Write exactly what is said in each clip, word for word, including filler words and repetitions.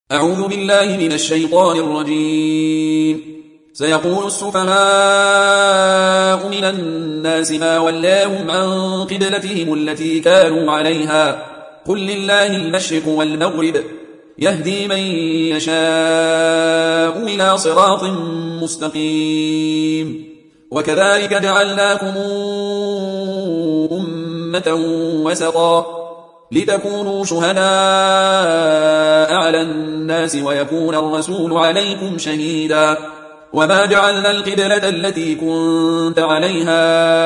أعوذ بالله من الشيطان الرجيم. سيقول السفهاء من الناس ما ولاهم عن قبلتهم التي كانوا عليها قل لله المشرق والمغرب يهدي من يشاء إلى صراط مستقيم. وكذلك جعلناكم أمة وسطا لتكونوا شهداء على الناس ويكون الرسول عليكم شهيدا. وما جعلنا القبلة التي كنت عليها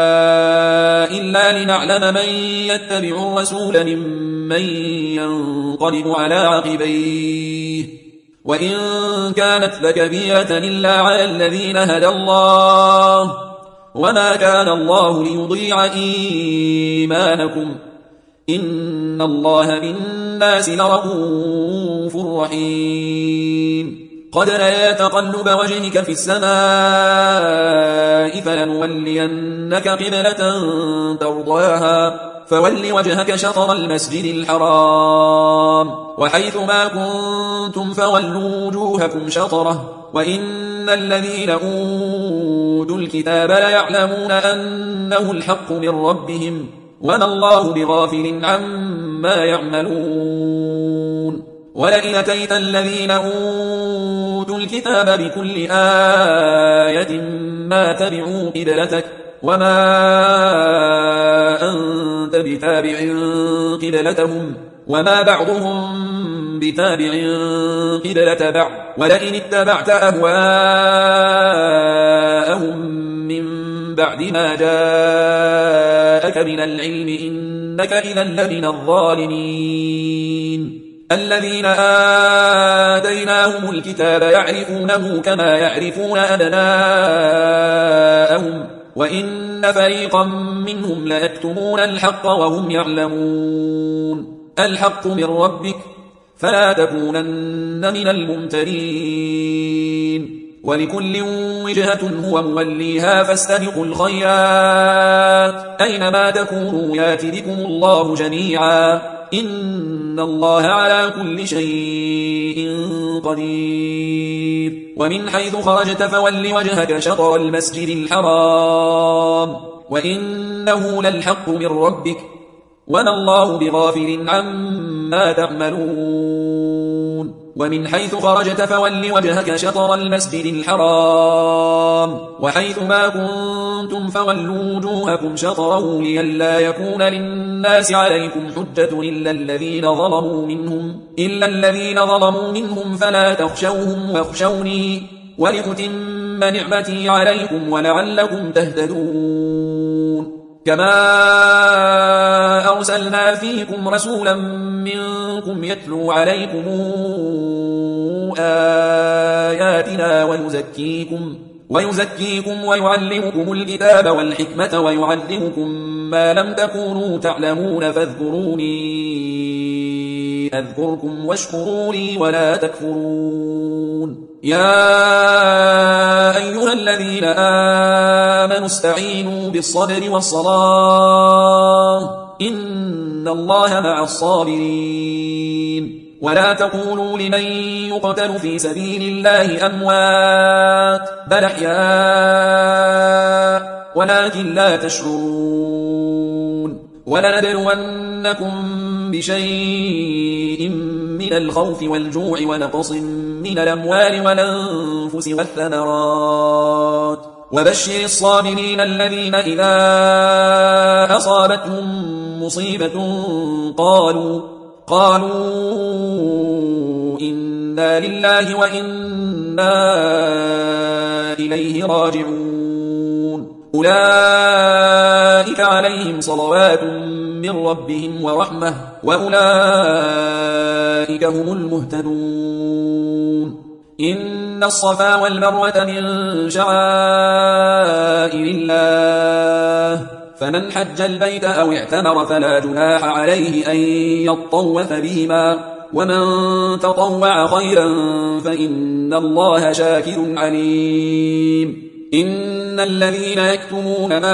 إلا لنعلم من يتبع الرسول ممن ينقلب على عقبيه وإن كانت لكبيرة إلا على الذين هدى الله وما كان الله ليضيع إيمانكم إن الله بالناس لرءوف رحيم. قد نرى تقلب وجهك في السماء فلنولينك قبلة ترضاها فول وجهك شطر المسجد الحرام وحيث ما كنتم فولوا وجوهكم شطره وإن الذين أوتوا الكتاب ليعلمون أنه الحق من ربهم وما الله بغافل عما يعملون. ولئن أتيت الذين أوتوا الكتاب بكل آية ما تبعوا قبلتك وما أنت بتابع قبلتهم وما بعضهم بتابع قبلة بعض ولئن اتبعت أهواءهم من بعد ما جاءك من العلم إنك إذا لمن الظالمين. الذين آتيناهم الكتاب يعرفونه كما يعرفون أبناءهم وإن فريقا منهم ليكتمون الحق وهم يعلمون. الحق من ربك فلا تكونن من الممترين. ولكل وجهة هو موليها فاستبقوا الخيرات أينما تكونوا يات بكم الله جميعا إن الله على كل شيء قدير. ومن حيث خرجت فول وجهك شطر المسجد الحرام وإنه للحق من ربك وما الله بغافل عما تعملون. ومن حيث خرجت فول وجهك شطر المسجد الحرام وحيث ما كنتم فولوا وجوهكم شطره لئلا يكون للناس عليكم حجة إلا الذين ظلموا منهم إلا الذين ظلموا منهم فلا تخشوهم واخشوني ولأتم نعمتي عليكم ولعلكم تهتدون. كما أرسلنا فيكم رسولا منكم يتلو عليكم آياتنا ويزكيكم ويزكيكم ويعلمكم الكتاب والحكمة ويعلمكم ما لم تكونوا تعلمون فاذكروني أذكركم واشكروا لي ولا تكفرون. يا أيها الذين آمنوا استعينوا بالصبر والصلاة إن الله مع الصابرين. ولا تقولوا لمن يقتل في سبيل الله أموات بل أحياء ولكن لا تشعرون. ولنبلونكم بشيء من الخوف والجوع ونقص من الأموال والأنفس والثمرات وبشر الصابرين الذين إذا أصابتهم مصيبة قالوا قالوا إنا لله وإنا إليه راجعون. أولئك عليهم صلوات من ربهم ورحمة وأولئك هم المهتدون. إن الصفا والمروة من شعائر الله فمن حج البيت أو اعتمر فلا جناح عليه أن يطوف بهما ومن تطوع خيرا فإن الله شاكر عليم. إن الذين يكتمون ما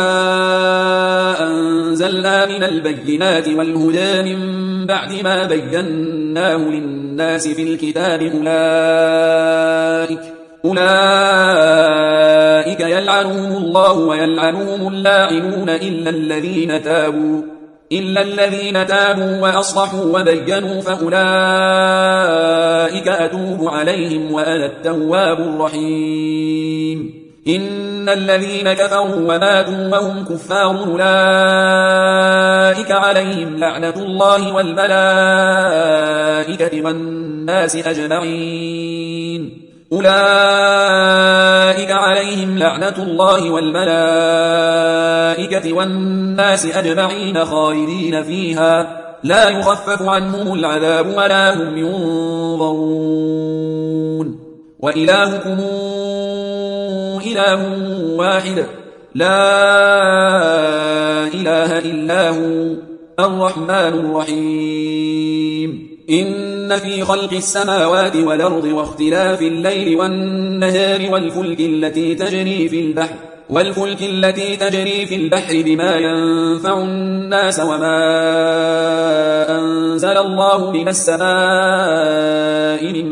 أنزلنا من البينات والهدى من بعد ما بيناه للناس في الكتاب أولئك, أولئك يلعنهم الله ويلعنهم اللاعنون إلا الذين تابوا إلا الذين تابوا وأصلحوا وبينوا فأولئك أتوب عليهم وأنا التواب الرحيم. إن الذين كفروا وماتوا وهم كفار أولئك عليهم لعنة الله والملائكة والناس أجمعين أولئك عليهم لعنة الله والملائكة والناس أجمعين خالدين فيها لا يخفف عنهم العذاب ولا هم ينظرون. وإلهكم إله واحد لا إله إلا هو الرحمن الرحيم. إن في خلق السماوات والأرض واختلاف الليل والنهار والفلك التي تجري في البحر والفلك التي تجري في البحر بما ينفع الناس وما أنزل الله من السماء من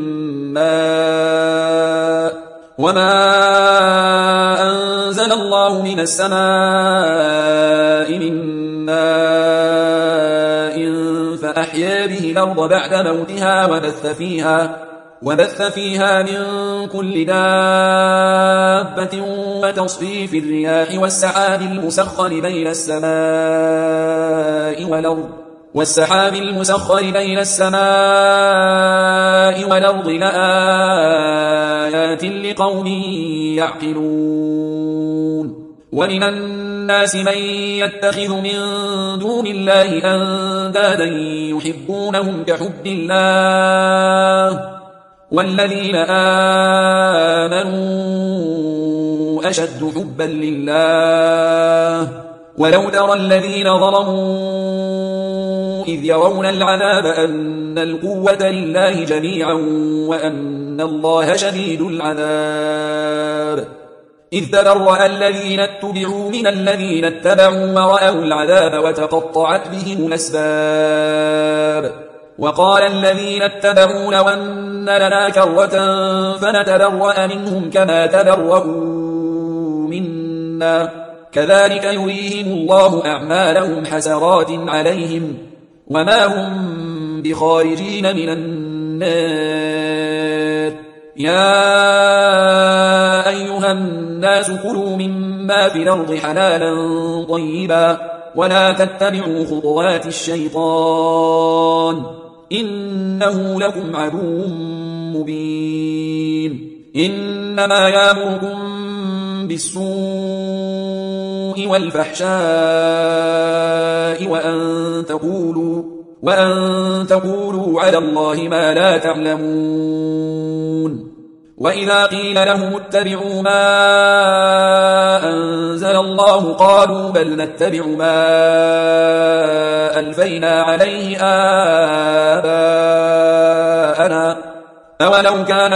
ماء وما أنزل الله من السماء من ماء فأحيا به الأرض بعد موتها وبث فيها وبث فيها من كل دابة وتصريف الرياح والسحاب المسخر بين السماء والأرض والسحاب المسخر بين السماء والأرض لآيات لقوم يعقلون. ومن الناس من يتخذ من دون الله أندادا يحبونهم كحب الله والذين آمنوا أشد حبا لله. ولو ترى الذين ظلموا إذ يرون العذاب أن القوة لله جميعا وأن الله شديد العذاب إذ تبرأ الذين اتبعوا من الذين اتبعوا ورأوا العذاب وتقطعت بهم الأسباب. وقال الذين اتبعوا لو أن لنا كرة فنتبرأ منهم كما تبرأوا منا كذلك يريهم الله أعمالهم حسرات عليهم وما هم بخارجين من النار. يا أيها الناس كلوا مما في الأرض حلالا طيبا ولا تتبعوا خطوات الشيطان إنه لكم عدو مبين. إنما يأمركم بالسوء والفحشاء وأن تقولوا وأن تقولوا على الله ما لا تعلمون. وإذا قيل لهم اتبعوا ما أنزل الله قالوا بل نتبع ما ألفينا عليه آباءنا أولو كان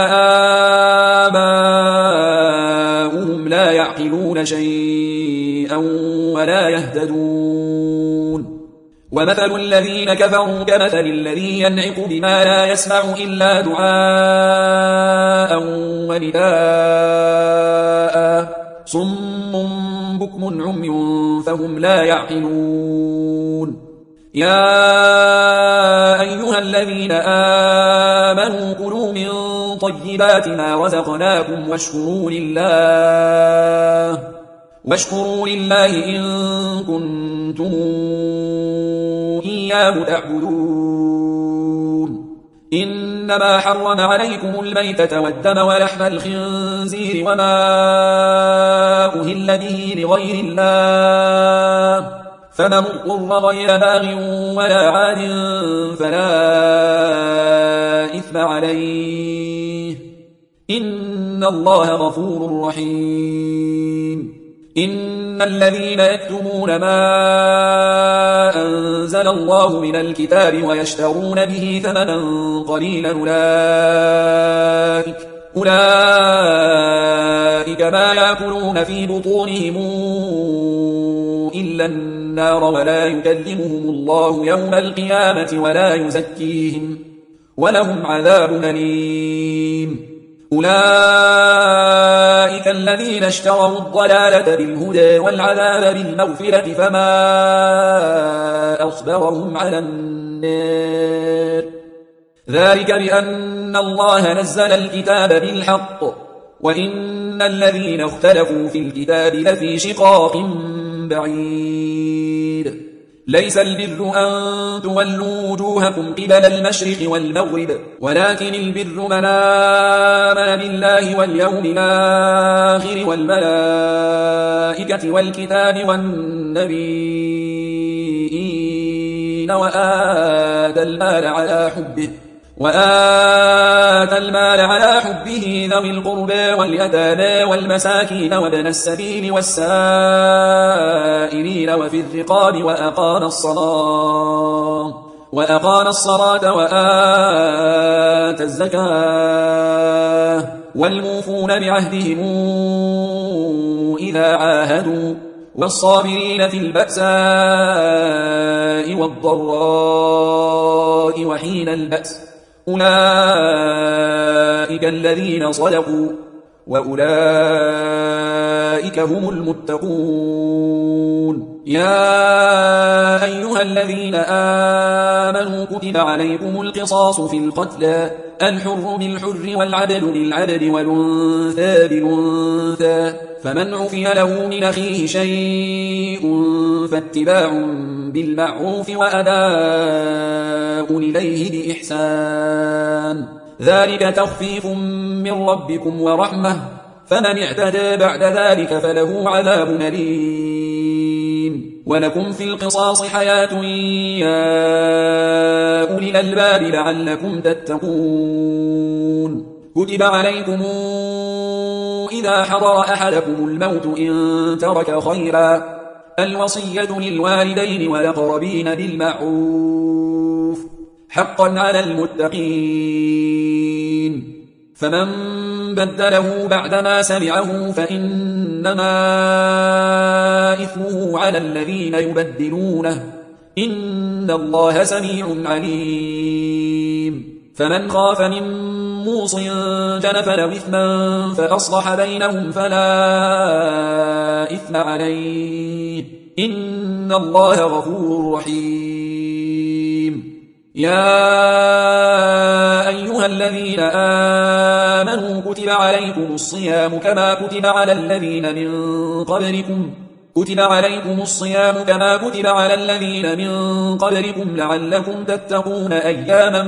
آباؤهم لا يعقلون شيئا ولا يهتدون. ومثل الذين كفروا كمثل الذي ينعق بما لا يسمع إلا دعاء ونداء صم بكم عمي فهم لا يعقلون. يا أيها الذين آمنوا كلوا من طيبات ما رزقناكم واشكروا لله واشكروا لله إن كنتم إياه تعبدون. إنما حرم عليكم الميتة والدم ولحم الخنزير وما أهل به لغير الله فمن اضطر غير باغ ولا عاد فلا إثم عليه إن الله غفور رحيم. إن الذين يكتمون ما أنزل الله من الكتاب ويشترون به ثمنا قليلا أولئك, أولئك أولئك ما يأكلون في بطونهم إلا النار ولا يكلمهم الله يوم القيامة ولا يزكيهم ولهم عذاب أليم. أولئك الذين اشتروا الضلالة بالهدى والعذاب بالمغفرة فما أصبرهم على النار. ذلك بأن الله نزل الكتاب بالحق وإن الذين اختلفوا في الكتاب لفي شقاق بعيد. ليس البر أن تولوا وجوهكم قبل المشرق والمغرب ولكن البر من آمن بالله واليوم الآخر والملائكة والكتاب والنبيين وآتى المال على حبه وآتى المال على حبه ذوي القربى واليتامى والمساكين وابن السبيل والسائلين وفي الرقاب وأقام الصلاة وأقام الصلاة وآتى الزكاة والموفون بعهدهم إذا عاهدوا والصابرين في البأساء والضراء وحين البأس أولئك الذين صدقوا وأولئك هم المتقون. يا أيها الذين آمنوا كتب عليكم القصاص في القتلى الحر بالحر والعبد بالعبد والأنثى بالأنثى فمن عفي له من أخيه شيء فاتباع بالمعروف وأداء إليه بإحسان ذلك تخفيف من ربكم ورحمة فمن اعتدى بعد ذلك فله عذاب أليم. ولكم في القصاص حياة يا أولي الألباب لعلكم تتقون. كتب عليكم إذا حضر أحدكم الموت إن ترك خيرا الوصية للوالدين والأقربين بالمعروف حقا على المتقين. فمن بدله بعدما سمعه فإنما إثمه على الذين يبدلونه إن الله سميع عليم. فمن خاف من موص جنفا أو إثما فأصلح بينهم فلا إثم عليه إن الله غفور رحيم. يا أيها الذين آمنوا كتب عليكم الصيام كما كتب على الذين من قبلكم كتب عليكم الصيام كما كتب على الذين من قبلكم لعلكم تتقون أياما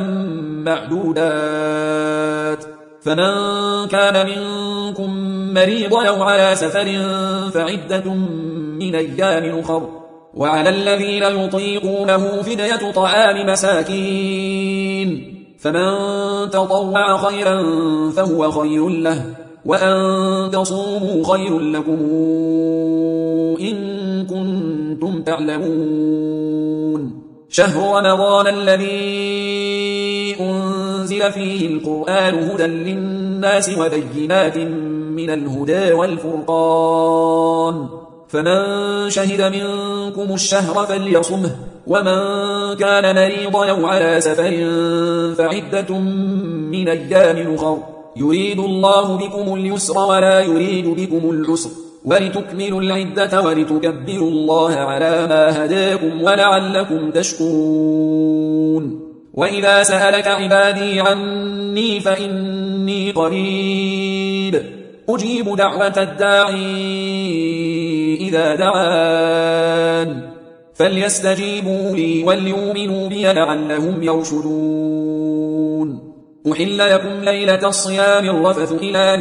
معدودات. فمن كان منكم مريضا أو على سفر فعدة من أيام أخر وعلى الذين يطيقونه فدية طعام مساكين فمن تطوع خيرا فهو خير له وأن تصوموا خير لكم إن كنتم تعلمون. شهر رمضان الذي أنزل فيه القرآن هدى للناس وبينات من الهدى والفرقان فمن شهد منكم الشهر فليصمه ومن كان مريضا أو على سفر فعدة من أيام أخر يريد الله بكم اليسر ولا يريد بكم العسر ولتكملوا العدة ولتكبروا الله على ما هداكم ولعلكم تشكرون. وإذا سألك عبادي عني فإني قريب أجيب دعوة الداعي إذا دعان فليستجيبوا لي وليؤمنوا بي لعلهم يرشدون. أحل لكم ليلة الصيام الرفث إلى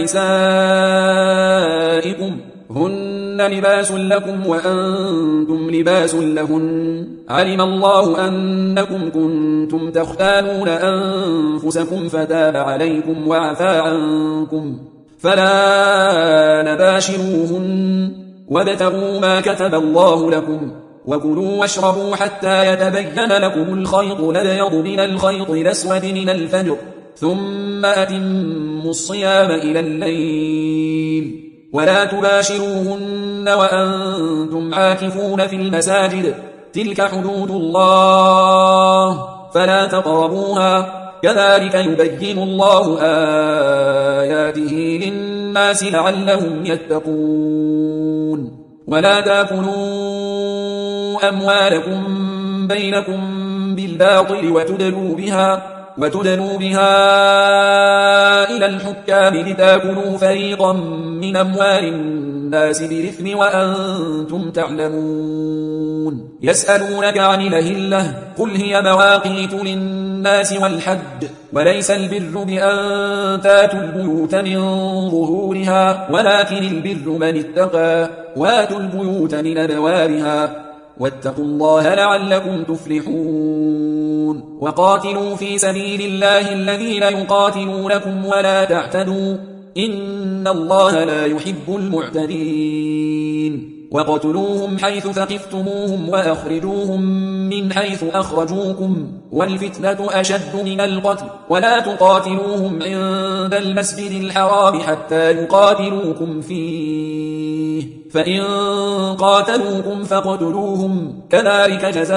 نسائكم هن لباس لكم وأنتم لباس لهن علم الله أنكم كنتم تختانون أنفسكم فتاب عليكم وعفى عنكم فلا نباشروهن وابتغوا ما كتب الله لكم وكلوا واشربوا حتى يتبين لكم الخيط الأبيض من الخيط الأسود من الفجر ثم أتموا الصيام إلى الليل ولا تباشروهن وأنتم عاكفون في المساجد تلك حدود الله فلا تقربوها كذلك يبين الله آياته للناس لعلهم يتقون ولا تأكلوا أموالكم بينكم بالباطل وتدلوا بها وتدلوا بها إلى الحكام لتأكلوا فريقا من أموال الناس بالإثم وأنتم تعلمون يسألونك عن الأهلة قل هي مواقيت للناس والحج وليس البر بأن تاتوا البيوت من ظهورها ولكن البر من اتقى واتوا البيوت من أبوابها واتقوا الله لعلكم تفلحون وقاتلوا في سبيل الله الذين يقاتلونكم ولا تعتدوا إن الله لا يحب المعتدين وقتلوهم حيث ثقفتموهم وأخرجوهم من حيث أخرجوكم والفتنة أشد من القتل ولا تقاتلوهم عند المسجد الحرام حتى يقاتلوكم فيه فإن قاتلوكم فاقتلوهم كذلك جزاء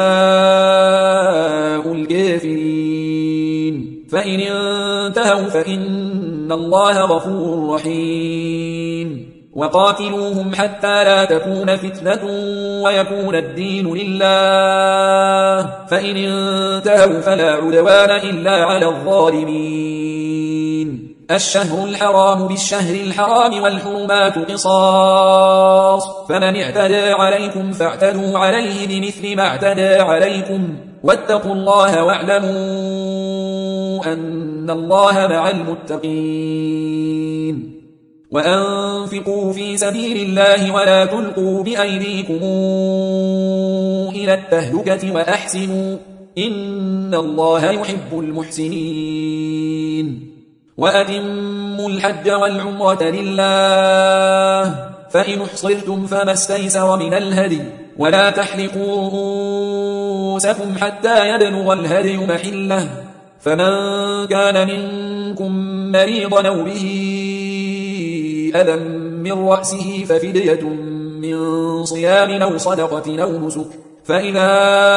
الكافرين فإن انتهوا فإن الله غفور رحيم وقاتلوهم حتى لا تكون فتنة ويكون الدين لله فإن انتهوا فلا عدوان إلا على الظالمين الشهر الحرام بالشهر الحرام والحرمات قصاص فمن اعتدى عليكم فاعتدوا عليه بمثل ما اعتدى عليكم واتقوا الله واعلموا أن الله مع المتقين وأنفقوا في سبيل الله ولا تلقوا بأيديكم إلى التهلكة وأحسنوا إن الله يحب المحسنين وأتموا الحج والعمرة لله فإن احصرتم فما استيسر من الهدي ولا تحلقوا رؤوسكم حتى يبلغ الهدي محله فمن كان منكم مريضا أو به أذى من رأسه ففدية من صيام أو صدقة أو نسك فإذا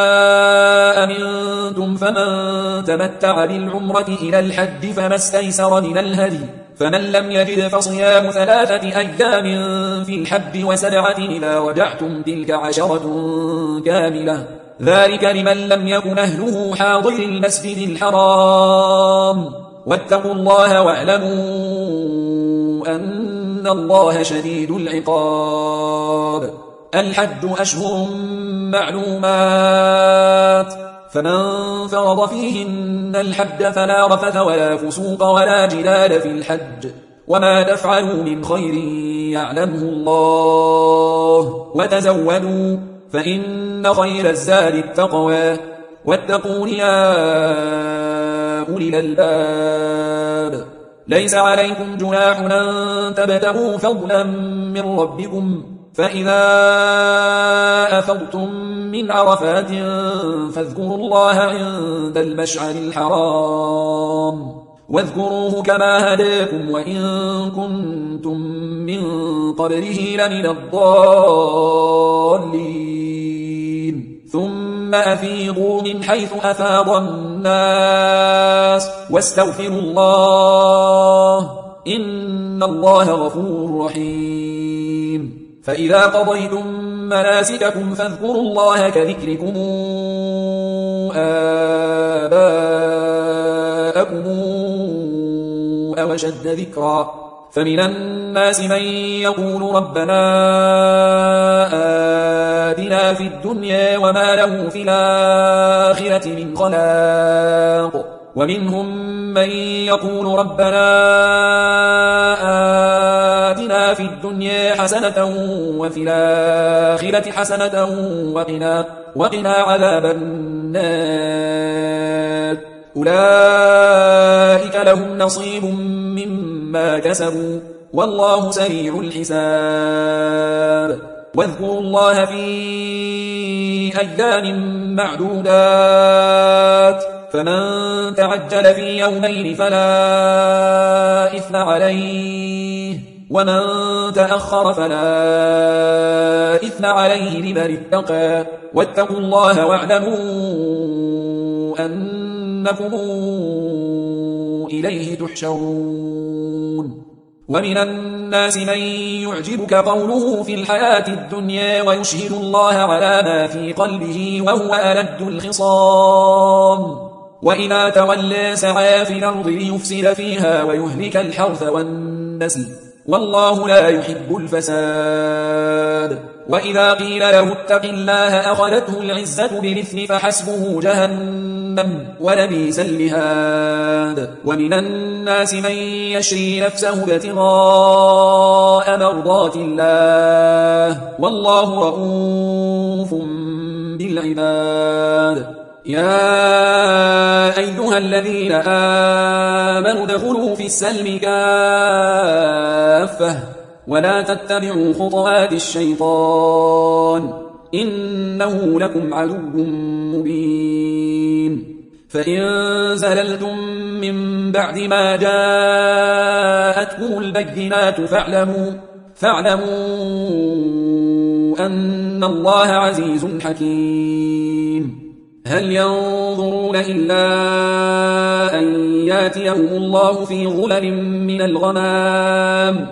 أمنتم فمن تمتع بالعمرة إلى الحج فما استيسر من الهدي فمن لم يجد فصيام ثلاثة أيام في الحج وسبعة إذا رجعتم تلك عشرة كاملة ذلك لمن لم يكن أهله حاضر المسجد الحرام واتقوا الله واعلموا أن الله شديد العقاب الحج أشهر معلومات فمن فرض فيهن الحج فلا رفث ولا فسوق ولا جدال في الحج وما تفعلوا من خير يعلمه الله وتزودوا فإن خير الزاد التقوى واتقون يا أولي الألباب ليس عليكم جناح أن تبتغوا فضلا من ربكم فإذا أفضتم من عرفات فاذكروا الله عند المشعر الحرام واذكروه كما هداكم وإن كنتم من قبله لمن الضالين ثم أفيضوا من حيث أفاض الناس واستغفروا الله إن الله غفور رحيم فإذا قضيتم مناسككم فاذكروا الله كذكركم آباءكم أو أشد ذكرا فمن الناس من يقول ربنا آتنا في الدنيا وما له في الآخرة من خلاق ومنهم من يقول ربنا آتنا في الدنيا حسنة وفي الآخرة حسنة وقنا, وقنا عذاب النار أولئك لهم نصيب مما كسبوا والله سريع الحساب واذكروا الله في أيام معدودات فمن تعجل في يومين فلا إثم عليه ومن تأخر فلا إثم عليه لمن اتقى واتقوا الله واعلموا أنكم إليه تحشرون ومن الناس من يعجبك قوله في الحياة الدنيا ويشهد الله على ما في قلبه وهو ألد الخصام وإذا تولى سعى في الأرض ليفسد فيها ويهلك الحرث والنسل والله لا يحب الفساد وإذا قيل له اتق الله أخذته العزة بالإثم فحسبه جهنم ولبئس المهاد ومن الناس من يشري نفسه ابتغاء مرضات الله والله رؤوف بالعباد يا أيها الذين آمنوا ادخلوا في السلم كافة ولا تتبعوا خطوات الشيطان إنه لكم عدو مبين فإن زللتم من بعد ما جاءتكم البينات فاعلموا فاعلموا أن الله عزيز حكيم هل ينظرون إلا أن ياتيهم الله في ظلل من الغمام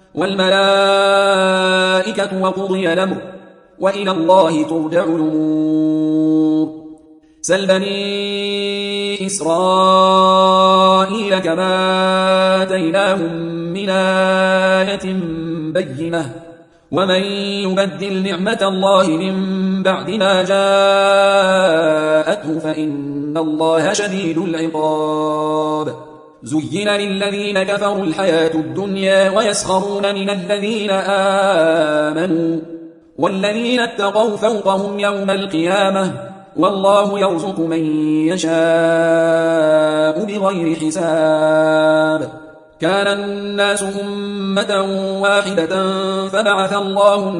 والملائكة وقضي الأمر وإلى الله ترجع الأمور سل بني إسرائيل كما آتيناهم من آية بينة ومن يبدل نعمة الله من بعد ما جاءته فإن الله شديد العقاب زين للذين كفروا الحياة الدنيا ويسخرون من الذين آمنوا والذين اتقوا فوقهم يوم القيامة والله يرزق من يشاء بغير حساب كان الناس أمة واحدة فبعث الله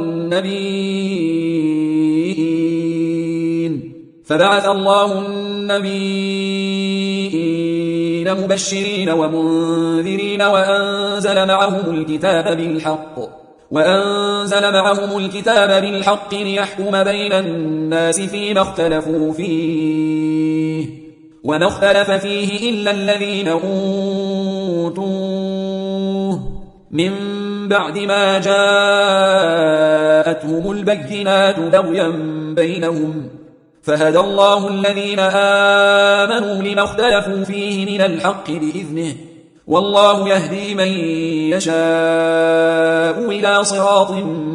النبيين فبعث الله النبيين مبشرين ومنذرين وأنزل معهم الكتاب بالحق وأنزل معهم الكتاب بالحق ليحكم بين الناس فيما اختلفوا فيه وما اختلف فيه إلا الذين أوتوه من بعد ما جاءتهم البينات بغيا بينهم فهدى الله الذين آمنوا لما اختلفوا فيه من الحق بإذنه والله يهدي من يشاء إلى صراط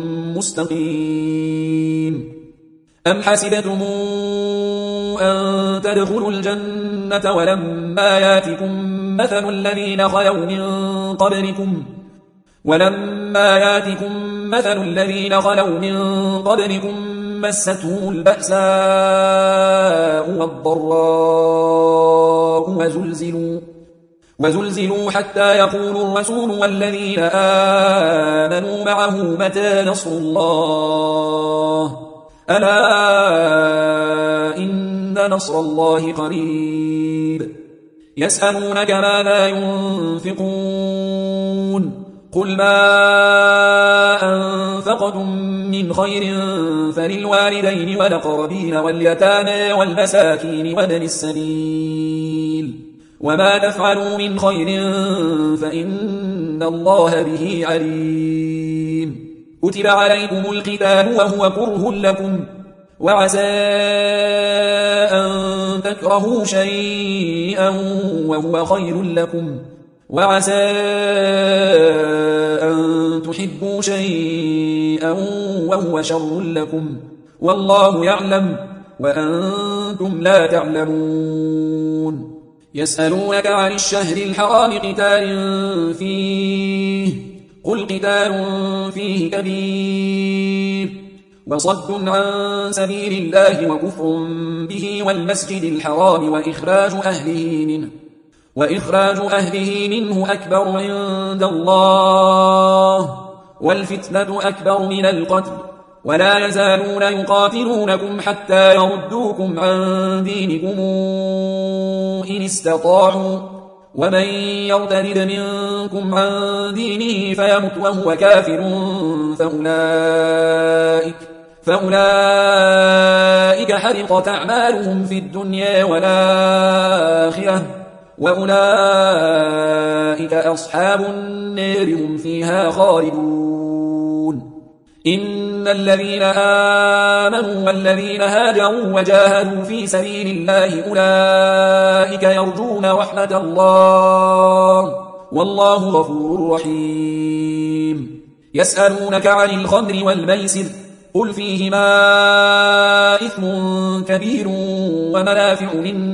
مستقيم أم حسبتم أن تدخلوا الجنة ولما ياتكم مثل الذين خلوا من قبلكم ولما ياتكم مثل الذين خلوا من قبلكم مستهم البأساء والضراء وزلزلوا وزلزلوا حتى يقول الرسول والذين آمنوا معه متى نصر الله ألا إن نصر الله قريب يسألونك ماذا ينفقون قل ما أنفقتم من خير فللوالدين والأقربين واليتامى والمساكين وابن السبيل وما تفعلوا من خير فإن الله به عليم كتب عليكم القتال وهو كره لكم وعسى أن تكرهوا شيئا وهو خير لكم وعسى أن تحبوا شيئا وهو شر لكم والله يعلم وأنتم لا تعلمون يسألونك عن الشهر الحرام قتال فيه قل قتال فيه كبير وصد عن سبيل الله وكفر به والمسجد الحرام وإخراج أهله منه وإخراج أهله منه أكبر عند الله والفتنة أكبر من القتل ولا يزالون يقاتلونكم حتى يردوكم عن دينكم إن استطاعوا ومن يرتد منكم عن دينه فيمت وهو كافر فأولئك, فأولئك حرقت أعمالهم في الدنيا والآخرة وأولئك أصحاب النار هم فيها خالدون. إن الذين آمنوا والذين هاجروا وجاهدوا في سبيل الله أولئك يرجون رحمة الله والله غفور رحيم. يسألونك عن الخمر والميسر قل فيهما إثم كبير ومنافع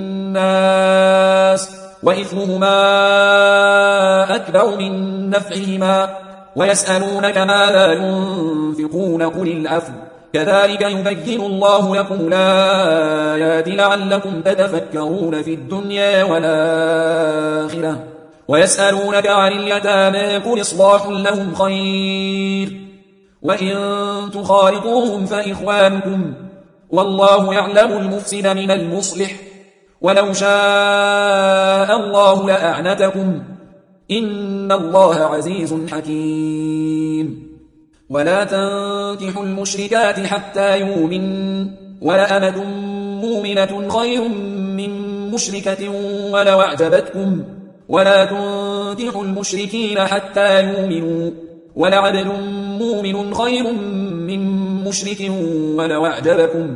للناس وإثمهما أكبر من نفعهما ويسألونك ماذا ينفقون قل العفو كذلك يبين الله لكم الآيات لعلكم تتفكرون في الدنيا والآخرة. ويسألونك عن اليتامى قل إصلاح لهم خير وإن تخالطوهم فإخوانكم والله يعلم المفسد من المصلح ولو شاء الله لأعنتكم إن الله عزيز حكيم. ولا تنكحوا المشركات حتى يؤمن ولأمة مؤمنة خير من مشركة ولو أعجبتكم ولا تنكحوا المشركين حتى يؤمنوا ولعبد مؤمن خير من مشرك ولو أعجبكم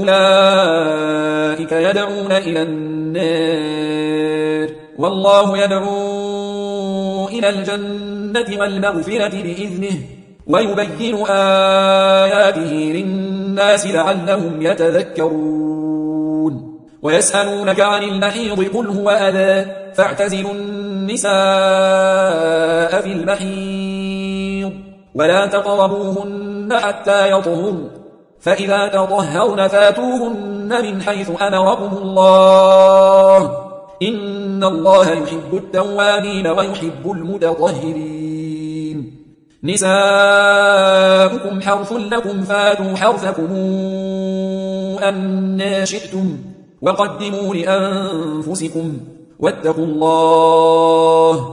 أولئك يدعون إلى النار والله يدعو إلى الجنة والمغفرة بإذنه ويبين آياته للناس لعلهم يتذكرون. ويسألونك عن المحيض قل هو أذى فاعتزلوا النساء في المحيض ولا تقربوهن حتى يطهرن فإذا تطهرن فاتوهن من حيث أمركم الله إن الله يحب التوابين ويحب المتطهرين. نساؤكم حرث لكم فاتوا حرثكم أن شئتم وقدموا لأنفسكم واتقوا الله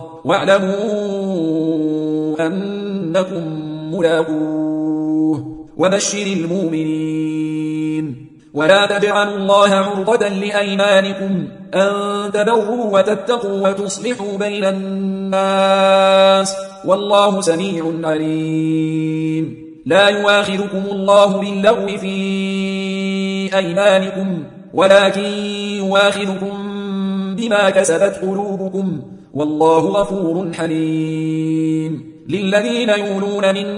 واعلموا أنكم ملاقوه وبشر المؤمنين. ولا تجعلوا الله عرضة لأيمانكم أن تبروا وتتقوا وتصلحوا بين الناس والله سميع عليم. لا يؤاخذكم الله باللغو في أيمانكم ولكن يؤاخذكم بما كسبت قلوبكم والله غفور حليم. للذين يولون من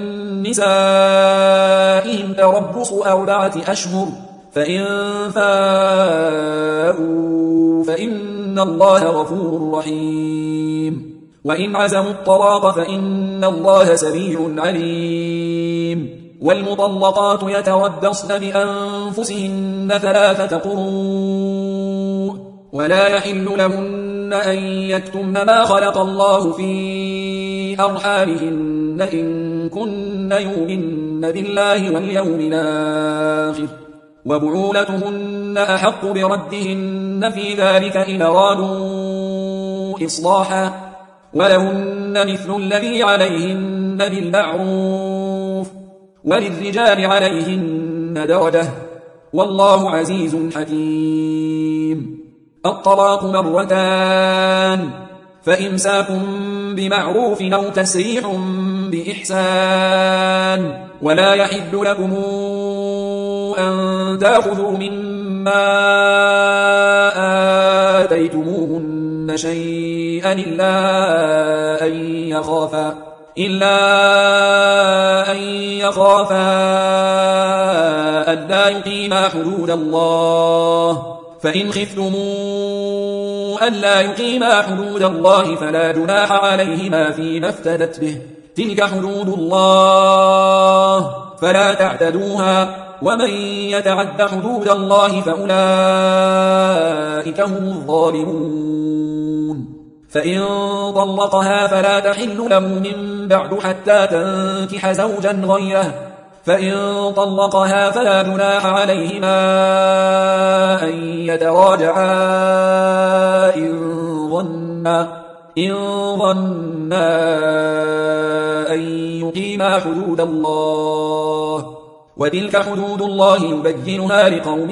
نسائهم تربص أربعة أشهر فإن فاءوا فإن الله غفور رحيم. وإن عزموا الطلاق فإن الله سميع عليم. والمطلقات يتربصن بأنفسهن ثلاثة قروء ولا يحل لهن أن يكتمن ما خلق الله في أرحامهن إن كن يؤمن بالله واليوم الآخر وبعولتهن أحق بردهن في ذلك إن أرادوا إصلاحا ولهن مثل الذي عليهن بالمعروف وللرجال عليهن درجة والله عزيز حكيم. الطلاق مرتان فإمساك بمعروف أو تسريح بإحسان ولا يحل لكم أن تأخذوا مما آتيتموهن شيئا إلا أن يخافا إلا أن يخافا ألا يقيما حدود الله فإن خفتموا ألا يقيما حدود الله فلا جناح عليهما فيما افتدت به تلك حدود الله فلا تعتدوها ومن يتعد حدود الله فأولئك هم الظالمون. فإن طلقها فلا تحل له من بعد حتى تنكح زوجا غيره فإن طلقها فلا جناح عليهما أن يتراجعا إن ظنا إن ظنا أن يقيما حدود الله وتلك حدود الله يبينها لقوم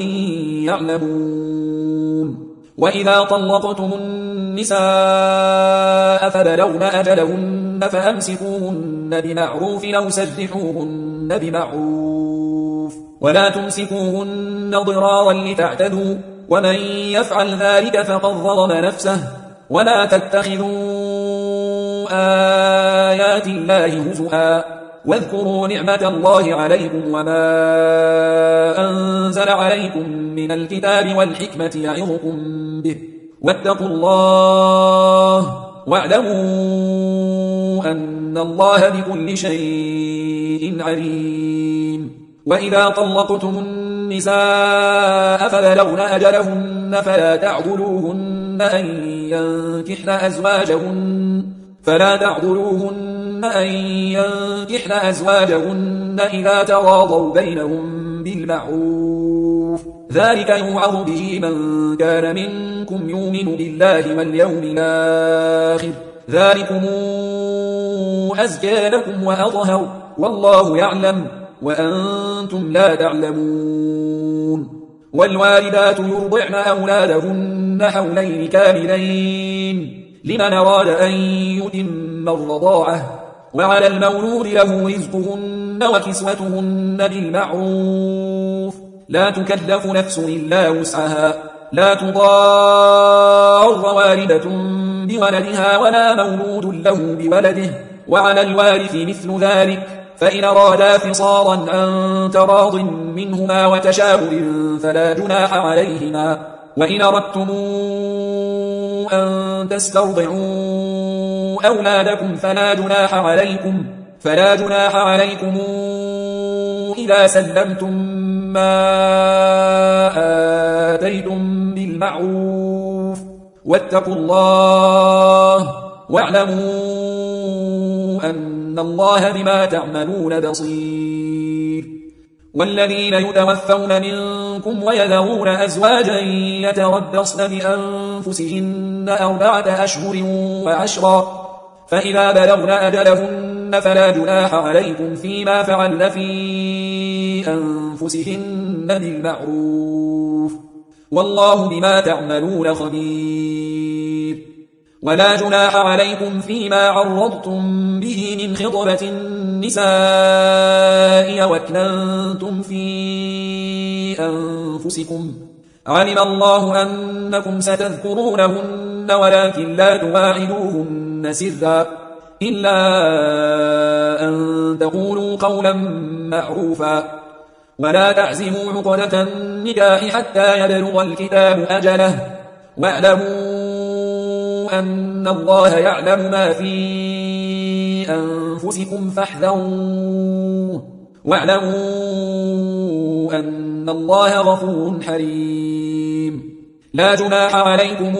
يعلمون وإذا طلقتم النساء فبلغن أجلهن فأمسكوهن بمعروف أو سرحوهن بمعروف ولا تمسكوهن ضرارا لتعتدوا ومن يفعل ذلك فقد ظلم نفسه ولا تتخذوا آيات الله هزؤا واذكروا نعمة الله عليكم وما أنزل عليكم من الكتاب والحكمة يعظكم به واتقوا الله واعلموا أن الله بكل شيء عليم وإذا طلقتم النساء فبلغن أجلهن فلا تعضلوهن أن ينكحن أزواجهن فلا تعضلوهن أن ينكحن أزواجهن إذا تراضوا بينهم بالمعروف ذلك يوعظ به من كان منكم يؤمن بالله واليوم الآخر ذلكم أزكى لكم وأطهر والله يعلم وأنتم لا تعلمون والوالدات يرضعن أولادهن حولين كاملين لمن أراد أن يتم الرضاعة وعلى المولود له رزقهن وكسوتهن بالمعروف لا تكلف نفس إلا وسعها لا تضار والدة بولدها ولا مولود له بولده وعلى الوارث مثل ذلك فإن أرادا فصالا عن تراض منهما وتشاور فلا جناح عليهما وإن أردتم أن تسترضعوا أولادكم فلا جناح عليكم فلا جناح عليكم إذا سلمتم ما آتيتم بالمعروف واتقوا الله واعلموا أن الله بما تعملون بصير والذين يتوفون منكم ويذرون أزواجا يتربصن بأنفسهن أربعة أشهر وعشرا فإذا بلغن أجلهن فلا جناح عليكم فيما فعلن في أنفسهن بالمعروف والله بما تعملون خبير ولا جناح عليكم فيما عرضتم به من خطبة النساء وأكننتم في أنفسكم علم الله أنكم ستذكرونهن ولكن لا تواعدوهن سرا إلا أن تقولوا قولا معروفا ولا تعزموا عقدة النكاح حتى يبلغ الكتاب أجله واعلموا أن الله يعلم ما في أنفسكم فاحذروه واعلموا أن الله غفور حليم لا جناح عليكم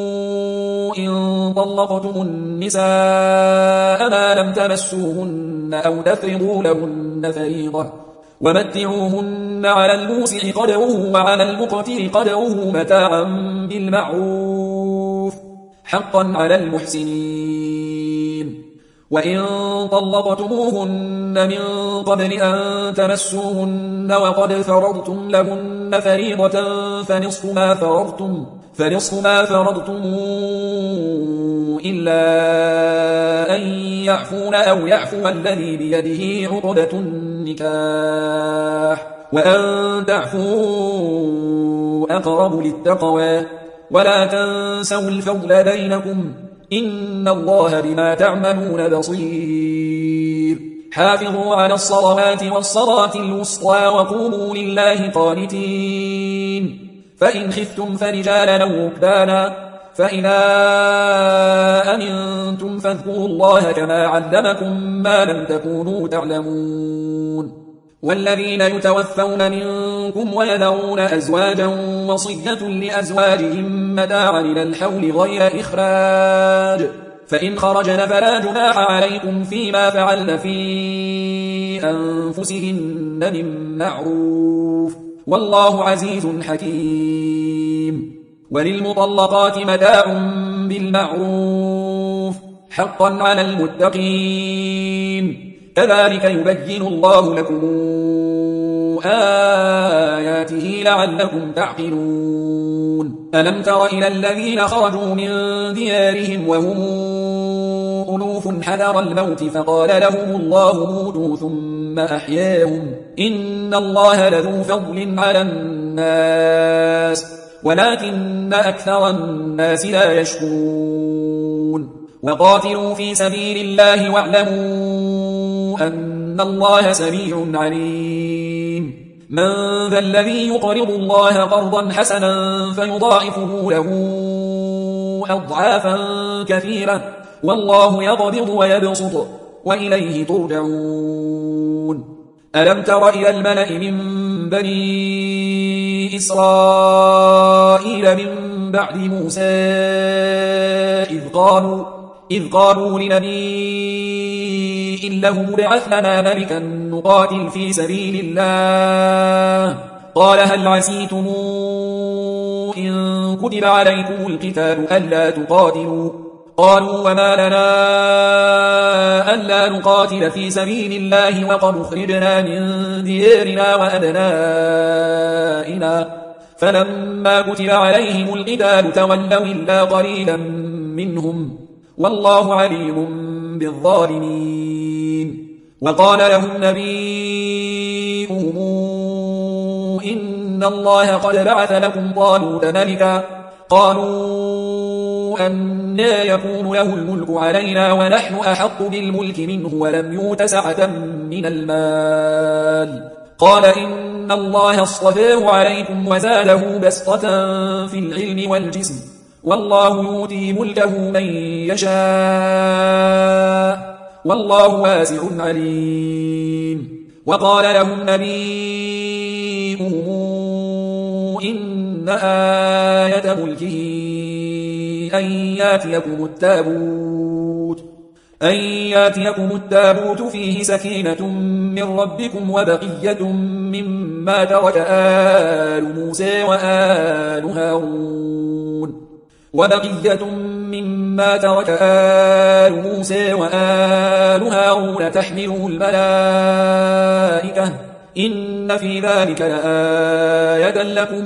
إن طلقتم النساء ما لم تمسوهن أو تفرضوا لهن فريضة ومتعوهن على الموسع قدره وعلى المقتر قدره متاعا بالمعروف حقا على المحسنين وإن طلقتموهن من قبل أن تمسوهن وقد فرضتم لهن فريضة فنصف ما فرضتم فنصف ما فرضتم إلا أن يعفون أو يعفو الذي بيده عقدة النكاح وأن تعفوا أقرب للتقوى ولا تنسوا الفضل بينكم إن الله بما تعملون بصير حافظوا على الصلوات والصلاة الوسطى وقوموا لله قانتين فإن خفتم فرجالا أو ركبانا فإذا أمنتم فاذكروا الله كما علمكم ما لم تكونوا تعلمون والذين يتوفون منكم ويذرون أزواجا وصية لأزواجهم متاعا إلى الحول غير إخراج فإن خرجن فلا جناح عليكم فيما فعلن في أنفسهن من معروف والله عزيز حكيم وللمطلقات متاع بالمعروف حقا على المتقين كذلك يبين الله لكم آياته لعلكم تعقلون ألم تر إلى الذين خرجوا من ديارهم وهم ألوف حذر الموت فقال لهم الله موتوا ثم أحياهم إن الله لذو فضل على الناس ولكن أكثر الناس لا يشكرون وقاتلوا في سبيل الله واعلموا أن الله سميع عليم من ذا الذي يقرض الله قرضا حسنا فيضاعفه له أضعافا كثيرة والله يقبض ويبسط وإليه ترجعون ألم تر إلى الملأ من بني إسرائيل من بعد موسى إذ قالوا إذ قالوا لنبي له ابعث لنا ملكا نقاتل في سبيل الله قال هل عسيتم إن كتب عليكم القتال ألا تقاتلوا قالوا وما لنا ألا نقاتل في سبيل الله وقد أخرجنا من ديارنا وأبنائنا فلما كتب عليهم القتال تولوا إلا قليلا منهم والله عليم بالظالمين وقال لهم نبيهم إن الله قد بعث لكم طالوت ملكا قالوا أنى يكون له الملك علينا ونحن أحق بالملك منه ولم يؤت سعة من المال قال إن الله اصطفاه عليكم وزاده بسطة في العلم والجسم والله يؤتي ملكه من يشاء والله واسع عليم وقال لهم نبيهم إن آية ملكه أن ياتيكم التابوت أن ياتيكم التابوت فيه سكينة من ربكم وبقية مما ترك آل موسى وآل هارون وبقية مما ترك آل موسى وآل هارون تحمله الملائكة إن في ذلك لآية لكم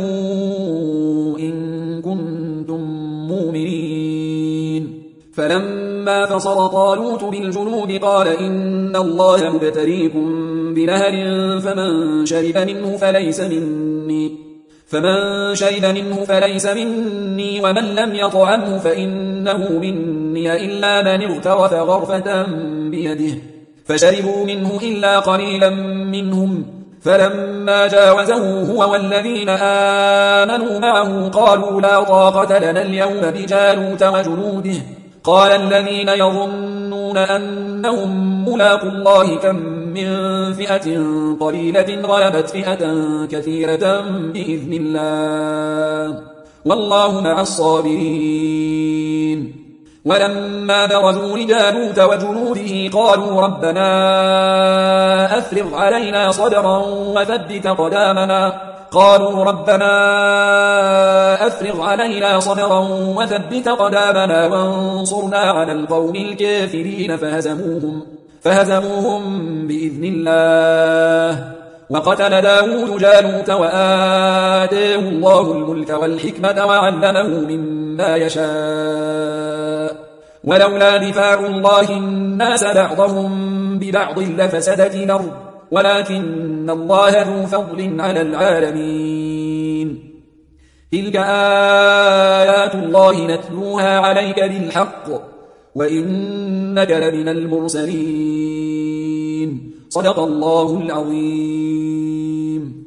إن كنتم مؤمنين فلما فصل طالوت بالجنود قال إن الله مبتليكم بنهر فمن شرب منه فليس مني فمن شرب منه فليس مني ومن لم يطعمه فإنه مني إلا من اغترف غرفة بيده فشربوا منه إلا قليلا منهم فلما جاوزه هو والذين آمنوا معه قالوا لا طاقة لنا اليوم بجالوت وجنوده قال الذين يظنون أنهم ملاقوا الله كم من فئة قليلة غلبت فئة كثيرة بإذن الله والله مع الصابرين ولما برزوا لجالوت وجنوده قالوا ربنا أفرغ علينا صبرا وثبت قدامنا قالوا ربنا أفرغ علينا صبرا وثبت قدامنا وانصرنا على القوم الكافرين فهزموهم فهزموهم بإذن الله وقتل داود جالوت وآتاه الله الملك والحكمة وعلمه مما يشاء ولولا دفاع الله الناس بعضهم ببعض لفسدت الأرض ولكن الله ذو فضل على العالمين تلك آيات الله نتلوها عليك بالحق وإنك لمن المرسلين صدق الله العظيم.